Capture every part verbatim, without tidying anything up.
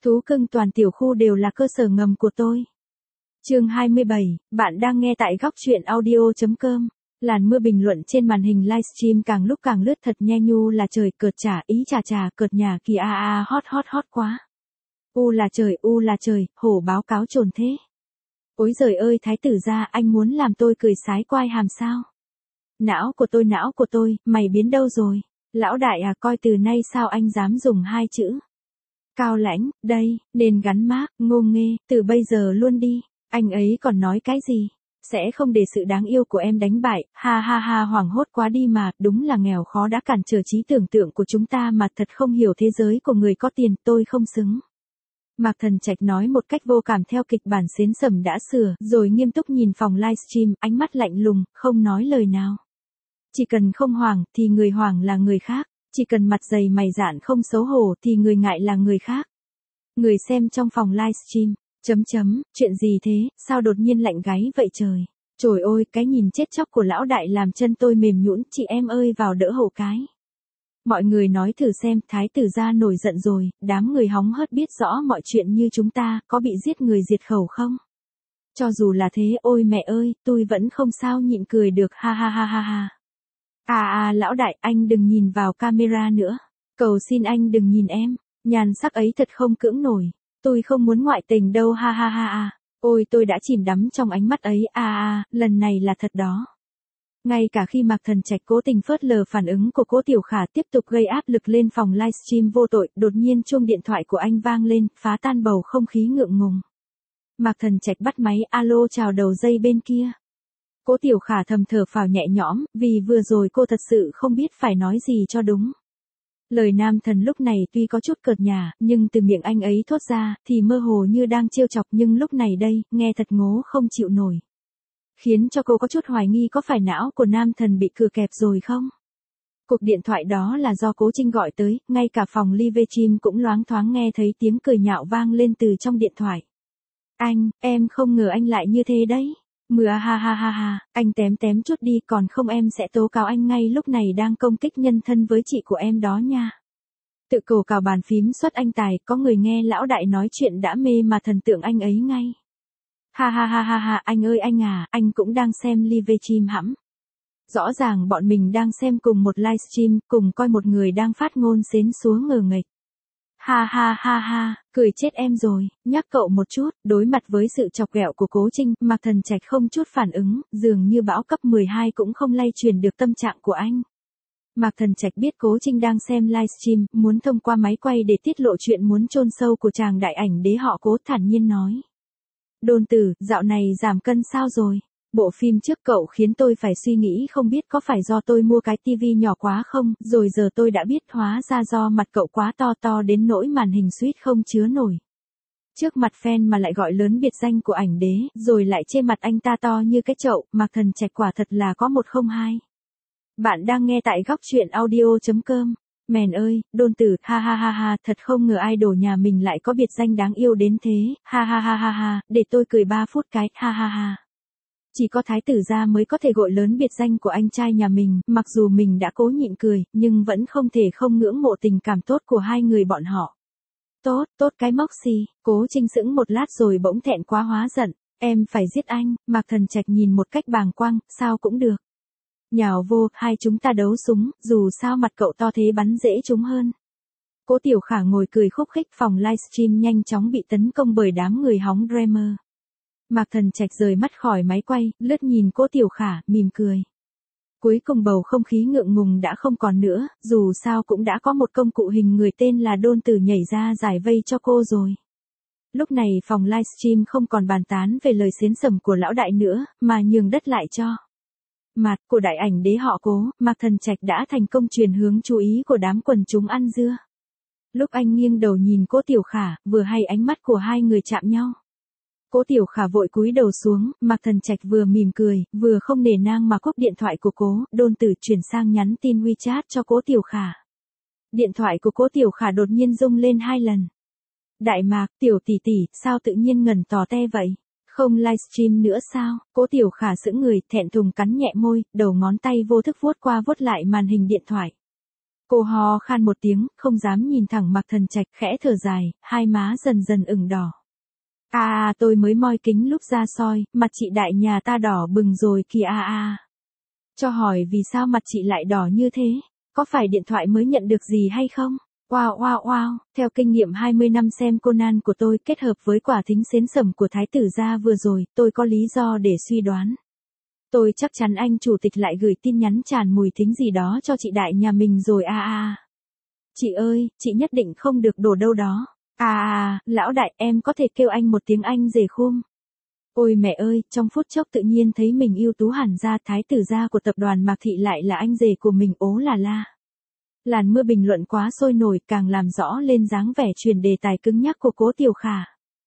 Thú cưng toàn tiểu khu đều là cơ sở ngầm của tôi. Chương hai mươi bảy, bạn đang nghe tại góc truyện audio chấm com. Làn mưa bình luận trên màn hình livestream càng lúc càng lướt thật nhe nhu là trời cợt chả ý chà chà cợt nhà kìa a a hot hot hot quá. U là trời u là trời, hổ báo cáo trồn thế. Ối giời ơi thái tử gia anh muốn làm tôi cười sái quai hàm sao? Não của tôi não của tôi, mày biến đâu rồi? Lão đại à coi từ nay sao anh dám dùng hai chữ. Cao lãnh, đây, nên gắn mác, ngô nghê, từ bây giờ luôn đi. Anh ấy còn nói cái gì? Sẽ không để sự đáng yêu của em đánh bại, ha ha ha hoảng hốt quá đi mà, đúng là nghèo khó đã cản trở trí tưởng tượng của chúng ta mà thật không hiểu thế giới của người có tiền, tôi không xứng. Mạc Thần Trạch nói một cách vô cảm theo kịch bản xến sẩm đã sửa, rồi nghiêm túc nhìn phòng livestream, ánh mắt lạnh lùng, không nói lời nào. Chỉ cần không hoảng, thì người hoảng là người khác. Chỉ cần mặt dày mày dạn không xấu hổ, thì người ngại là người khác. Người xem trong phòng livestream, chấm chấm, chuyện gì thế, sao đột nhiên lạnh gáy vậy trời. Trời ơi, cái nhìn chết chóc của lão đại làm chân tôi mềm nhũn, chị em ơi vào đỡ hộ cái. Mọi người nói thử xem, thái tử gia nổi giận rồi, đám người hóng hớt biết rõ mọi chuyện như chúng ta, có bị giết người diệt khẩu không? Cho dù là thế, ôi mẹ ơi, tôi vẫn không sao nhịn cười được, ha ha ha ha ha. À à lão đại, anh đừng nhìn vào camera nữa. Cầu xin anh đừng nhìn em, nhan sắc ấy thật không cưỡng nổi. Tôi không muốn ngoại tình đâu ha ha ha ha. Ôi tôi đã chìm đắm trong ánh mắt ấy, à à, lần này là thật đó. Ngay cả khi Mạc Thần Trạch cố tình phớt lờ phản ứng của Cố Tiểu Khả tiếp tục gây áp lực lên phòng livestream vô tội, đột nhiên chuông điện thoại của anh vang lên, phá tan bầu không khí ngượng ngùng. Mạc Thần Trạch bắt máy, alo chào đầu dây bên kia. Cố Tiểu Khả thầm thở phào nhẹ nhõm, vì vừa rồi cô thật sự không biết phải nói gì cho đúng. Lời nam thần lúc này tuy có chút cợt nhả, nhưng từ miệng anh ấy thốt ra, thì mơ hồ như đang trêu chọc nhưng lúc này đây, nghe thật ngố không chịu nổi. Khiến cho cô có chút hoài nghi có phải não của nam thần bị cừ kẹp rồi không? Cuộc điện thoại đó là do Cố Trinh gọi tới, ngay cả phòng livestream cũng loáng thoáng nghe thấy tiếng cười nhạo vang lên từ trong điện thoại. Anh, em không ngờ anh lại như thế đấy. Mưa ha ha ha ha, anh tém tém chút đi còn không em sẽ tố cáo anh ngay lúc này đang công kích nhân thân với chị của em đó nha. Tự cổ cào bàn phím xuất anh tài, có người nghe lão đại nói chuyện đã mê mà thần tượng anh ấy ngay. Ha ha ha ha ha, anh ơi anh à, anh cũng đang xem livestream hẵng. Rõ ràng bọn mình đang xem cùng một livestream, cùng coi một người đang phát ngôn xến xúa ngờ nghệch. Ha ha ha ha, cười chết em rồi, nhắc cậu một chút, đối mặt với sự chọc ghẹo của Cố Trinh, Mạc Thần Trạch không chút phản ứng, dường như bão cấp mười hai cũng không lay truyền được tâm trạng của anh. Mạc Thần Trạch biết Cố Trinh đang xem livestream, muốn thông qua máy quay để tiết lộ chuyện muốn chôn sâu của chàng đại ảnh đế họ Cố, thản nhiên nói. Đôn tử, dạo này giảm cân sao rồi? Bộ phim trước cậu khiến tôi phải suy nghĩ không biết có phải do tôi mua cái tivi nhỏ quá không, rồi giờ tôi đã biết hóa ra do mặt cậu quá to to đến nỗi màn hình suýt không chứa nổi. Trước mặt fan mà lại gọi lớn biệt danh của ảnh đế, rồi lại chê mặt anh ta to như cái chậu, Mạc Thần Trạch quả thật là có một không hai. Bạn đang nghe tại góc truyện audio chấm com. Mèn ơi, đôn tử, ha ha ha ha, thật không ngờ idol nhà mình lại có biệt danh đáng yêu đến thế, ha ha ha ha ha, để tôi cười ba phút cái, ha ha ha. Chỉ có thái tử gia mới có thể gọi lớn biệt danh của anh trai nhà mình, mặc dù mình đã cố nhịn cười, nhưng vẫn không thể không ngưỡng mộ tình cảm tốt của hai người bọn họ. Tốt, tốt cái móc xì, Cố Trinh sững một lát rồi bỗng thẹn quá hóa giận, em phải giết anh, Mạc Thần Trạch nhìn một cách bàng quang, sao cũng được. Nhào vô, hai chúng ta đấu súng, dù sao mặt cậu to thế bắn dễ chúng hơn. Cố Tiểu Khả ngồi cười khúc khích, phòng livestream nhanh chóng bị tấn công bởi đám người hóng dreamer. Mạc Thần Trạch rời mắt khỏi máy quay, lướt nhìn Cố Tiểu Khả, mỉm cười. Cuối cùng bầu không khí ngượng ngùng đã không còn nữa, dù sao cũng đã có một công cụ hình người tên là Đôn Tử nhảy ra giải vây cho cô rồi. Lúc này phòng livestream không còn bàn tán về lời xến sẩm của lão đại nữa, mà nhường đất lại cho mặt của đại ảnh đế họ Cố. Mạc Thần Trạch đã thành công truyền hướng chú ý của đám quần chúng ăn dưa. Lúc anh nghiêng đầu nhìn Cố Tiểu Khả, vừa hay ánh mắt của hai người chạm nhau. Cố Tiểu Khả vội cúi đầu xuống, Mạc Thần Trạch vừa mỉm cười, vừa không nể nang mà cúp điện thoại của Cố, Đôn Tử chuyển sang nhắn tin WeChat cho Cố Tiểu Khả. Điện thoại của Cố Tiểu Khả đột nhiên rung lên hai lần. Đại Mạc, tiểu tỷ tỷ, sao tự nhiên ngẩn tò te vậy? Không livestream nữa sao? Cố Tiểu Khả sững người, thẹn thùng cắn nhẹ môi, đầu ngón tay vô thức vuốt qua vuốt lại màn hình điện thoại. Cô ho khan một tiếng, không dám nhìn thẳng Mạc Thần Trạch, khẽ thở dài, hai má dần dần ửng đỏ. À à tôi mới moi kính lúc ra soi, mặt chị đại nhà ta đỏ bừng rồi kìa à à. Cho hỏi vì sao mặt chị lại đỏ như thế? Có phải điện thoại mới nhận được gì hay không? Wow wow wow, theo kinh nghiệm hai mươi năm xem Conan của tôi kết hợp với quả thính xến sẩm của Thái tử gia vừa rồi, tôi có lý do để suy đoán. Tôi chắc chắn anh chủ tịch lại gửi tin nhắn tràn mùi thính gì đó cho chị đại nhà mình rồi à à. Chị ơi, chị nhất định không được đổ đâu đó. À à, lão đại em có thể kêu anh một tiếng anh rể khum. Ôi mẹ ơi, trong phút chốc tự nhiên thấy mình ưu tú hẳn ra, thái tử gia của tập đoàn Mạc Thị lại là anh rể của mình, ố là la. Làn mưa bình luận quá sôi nổi càng làm rõ lên dáng vẻ truyền đề tài cứng nhắc của Cố Tiểu Khả.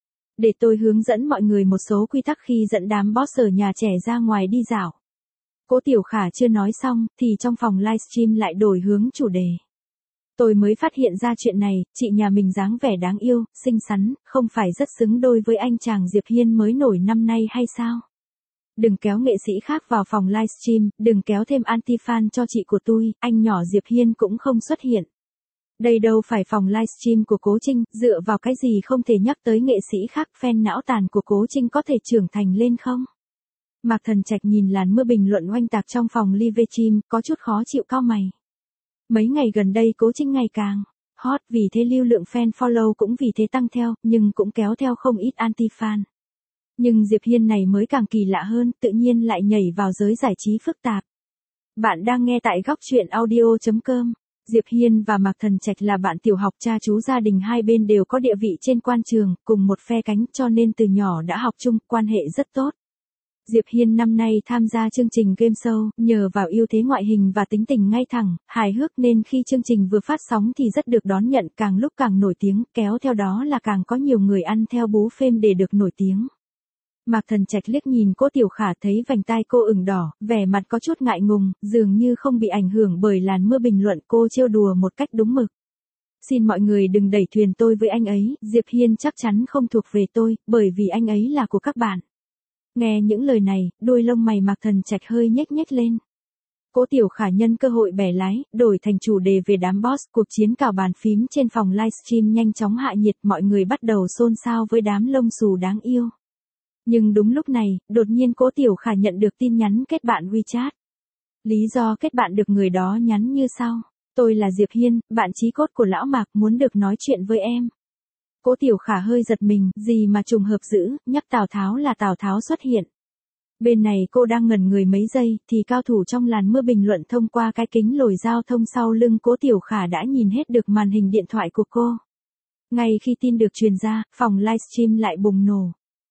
Để tôi hướng dẫn mọi người một số quy tắc khi dẫn đám boss ở nhà trẻ ra ngoài đi dạo. Cố Tiểu Khả chưa nói xong, thì trong phòng livestream lại đổi hướng chủ đề. Tôi mới phát hiện ra chuyện này, chị nhà mình dáng vẻ đáng yêu, xinh xắn, không phải rất xứng đôi với anh chàng Diệp Hiên mới nổi năm nay hay sao? Đừng kéo nghệ sĩ khác vào phòng livestream, đừng kéo thêm anti-fan cho chị của tôi, anh nhỏ Diệp Hiên cũng không xuất hiện. Đây đâu phải phòng livestream của Cố Trinh, dựa vào cái gì không thể nhắc tới nghệ sĩ khác, fan não tàn của Cố Trinh có thể trưởng thành lên không? Mạc Thần Trạch nhìn làn mưa bình luận oanh tạc trong phòng livestream, có chút khó chịu cau mày. Mấy ngày gần đây Cố Trinh ngày càng hot, vì thế lưu lượng fan follow cũng vì thế tăng theo, nhưng cũng kéo theo không ít anti-fan. Nhưng Diệp Hiên này mới càng kỳ lạ hơn, tự nhiên lại nhảy vào giới giải trí phức tạp. Bạn đang nghe tại góc truyện audio chấm com. Diệp Hiên và Mạc Thần Trạch là bạn tiểu học, cha chú gia đình hai bên đều có địa vị trên quan trường, cùng một phe cánh, cho nên từ nhỏ đã học chung, quan hệ rất tốt. Diệp Hiên năm nay tham gia chương trình game show, nhờ vào ưu thế ngoại hình và tính tình ngay thẳng, hài hước nên khi chương trình vừa phát sóng thì rất được đón nhận, càng lúc càng nổi tiếng, kéo theo đó là càng có nhiều người ăn theo bú phêm để được nổi tiếng. Mạc Thần Trạch liếc nhìn Cố Tiểu Khả thấy vành tai cô ửng đỏ, vẻ mặt có chút ngại ngùng, dường như không bị ảnh hưởng bởi làn mưa bình luận, cô trêu đùa một cách đúng mực. Xin mọi người đừng đẩy thuyền tôi với anh ấy, Diệp Hiên chắc chắn không thuộc về tôi, bởi vì anh ấy là của các bạn. Nghe những lời này, đôi lông mày Mạc Thần Trạch hơi nhếch nhếch lên. Cố Tiểu Khả nhân cơ hội bẻ lái, đổi thành chủ đề về đám boss, cuộc chiến cào bàn phím trên phòng livestream nhanh chóng hạ nhiệt, mọi người bắt đầu xôn xao với đám lông xù đáng yêu. Nhưng đúng lúc này, đột nhiên Cố Tiểu Khả nhận được tin nhắn kết bạn WeChat. Lý do kết bạn được người đó nhắn như sau: tôi là Diệp Hiên, bạn chí cốt của lão Mạc, muốn được nói chuyện với em. Cố Tiểu Khả hơi giật mình, gì mà trùng hợp dữ, nhắc Tào Tháo là Tào Tháo xuất hiện. Bên này cô đang ngẩn người mấy giây, thì cao thủ trong làn mưa bình luận thông qua cái kính lồi giao thông sau lưng Cố Tiểu Khả đã nhìn hết được màn hình điện thoại của cô. Ngay khi tin được truyền ra, phòng livestream lại bùng nổ.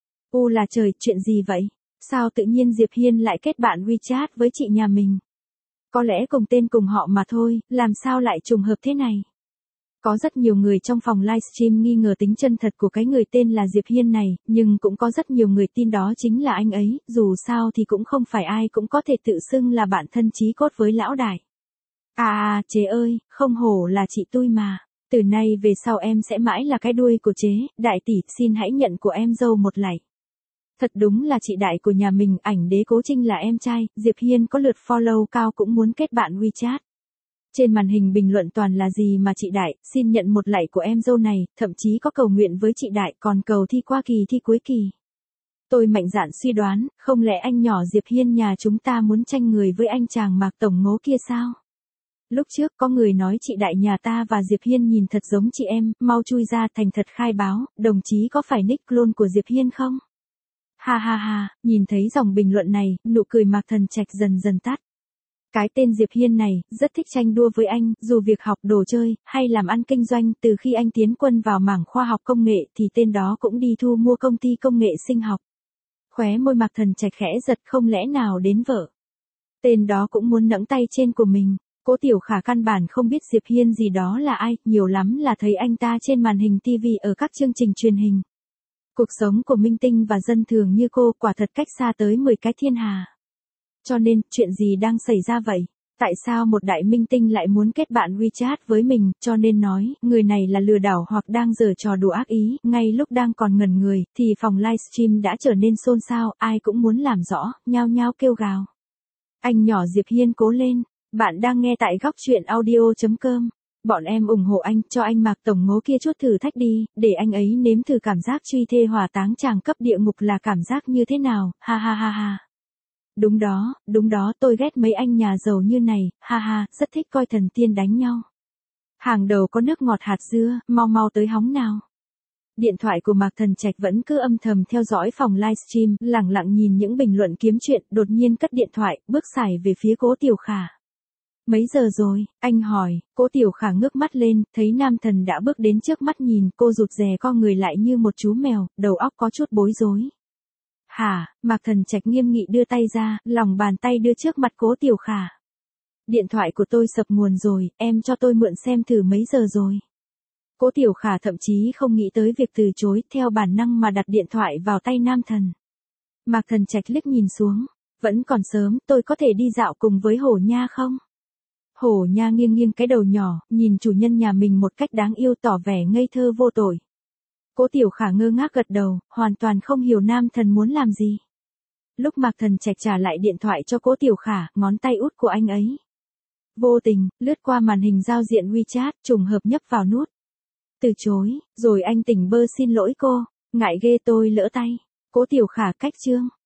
U là trời, chuyện gì vậy? Sao tự nhiên Diệp Hiên lại kết bạn WeChat với chị nhà mình? Có lẽ cùng tên cùng họ mà thôi, làm sao lại trùng hợp thế này? Có rất nhiều người trong phòng livestream nghi ngờ tính chân thật của cái người tên là Diệp Hiên này, nhưng cũng có rất nhiều người tin đó chính là anh ấy, dù sao thì cũng không phải ai cũng có thể tự xưng là bạn thân chí cốt với lão đại. À à, chế ơi, không hổ là chị tôi mà. Từ nay về sau em sẽ mãi là cái đuôi của chế, đại tỷ, xin hãy nhận của em dâu một lạy. Thật đúng là chị đại của nhà mình, ảnh đế Cố Trinh là em trai, Diệp Hiên có lượt follow cao cũng muốn kết bạn WeChat. Trên màn hình bình luận toàn là gì mà chị đại, xin nhận một lạy của em dâu này, thậm chí có cầu nguyện với chị đại, còn cầu thi qua kỳ thi cuối kỳ. Tôi mạnh dạn suy đoán, không lẽ anh nhỏ Diệp Hiên nhà chúng ta muốn tranh người với anh chàng Mạc Tổng Ngố kia sao? Lúc trước có người nói chị đại nhà ta và Diệp Hiên nhìn thật giống chị em, mau chui ra thành thật khai báo, đồng chí có phải nick clone của Diệp Hiên không? Ha ha ha, nhìn thấy dòng bình luận này, nụ cười Mạc Thần Trạch dần dần tắt. Cái tên Diệp Hiên này, rất thích tranh đua với anh, dù việc học đồ chơi, hay làm ăn kinh doanh, từ khi anh tiến quân vào mảng khoa học công nghệ thì tên đó cũng đi thu mua công ty công nghệ sinh học. Khóe môi Mạc Thần Trạch khẽ giật, không lẽ nào đến vợ. Tên đó cũng muốn nẫng tay trên của mình. Cố Tiểu Khả căn bản không biết Diệp Hiên gì đó là ai, nhiều lắm là thấy anh ta trên màn hình ti vi ở các chương trình truyền hình. Cuộc sống của minh tinh và dân thường như cô quả thật cách xa tới mười cái thiên hà. Cho nên, chuyện gì đang xảy ra vậy? Tại sao một đại minh tinh lại muốn kết bạn WeChat với mình, cho nên nói, người này là lừa đảo hoặc đang giở trò đùa ác ý, ngay lúc đang còn ngẩn người, thì phòng livestream đã trở nên xôn xao, ai cũng muốn làm rõ, nhao nhao kêu gào. Anh nhỏ Diệp Hiên cố lên, Bạn đang nghe tại góc chuyện audio chấm com. Bọn em ủng hộ anh, cho anh Mạc Tổng Ngố kia chút thử thách đi, để anh ấy nếm thử cảm giác truy thê hỏa táng tràng cấp địa ngục là cảm giác như thế nào, ha ha ha ha. Đúng đó, đúng đó, tôi ghét mấy anh nhà giàu như này, ha ha, rất thích coi thần tiên đánh nhau. Hàng đầu có nước ngọt hạt dưa, mau mau tới hóng nào. Điện thoại của Mạc Thần Trạch vẫn cứ âm thầm theo dõi phòng livestream, lẳng lặng nhìn những bình luận kiếm chuyện, đột nhiên cất điện thoại, bước xài về phía Cố Tiểu Khả. Mấy giờ rồi, anh hỏi, Cố Tiểu Khả ngước mắt lên, thấy nam thần đã bước đến trước mắt nhìn, cô rụt rè co người lại như một chú mèo, đầu óc có chút bối rối. Hả, Mạc Thần Trạch nghiêm nghị đưa tay ra, lòng bàn tay đưa trước mặt Cố Tiểu Khả. Điện thoại của tôi sập nguồn rồi, em cho tôi mượn xem thử mấy giờ rồi. Cố Tiểu Khả thậm chí không nghĩ tới việc từ chối, theo bản năng mà đặt điện thoại vào tay nam thần. Mạc Thần Trạch liếc nhìn xuống, vẫn còn sớm, tôi có thể đi dạo cùng với Hổ Nha không? Hổ Nha nghiêng nghiêng cái đầu nhỏ, nhìn chủ nhân nhà mình một cách đáng yêu tỏ vẻ ngây thơ vô tội. Cố Tiểu Khả ngơ ngác gật đầu, hoàn toàn không hiểu nam thần muốn làm gì. Lúc Mạc Thần Trạch trả lại điện thoại cho Cố Tiểu Khả, ngón tay út của anh ấy vô tình lướt qua màn hình giao diện WeChat, trùng hợp nhấp vào nút từ chối, rồi anh tỉnh bơ xin lỗi cô, ngại ghê tôi lỡ tay. Cố Tiểu Khả cách chương.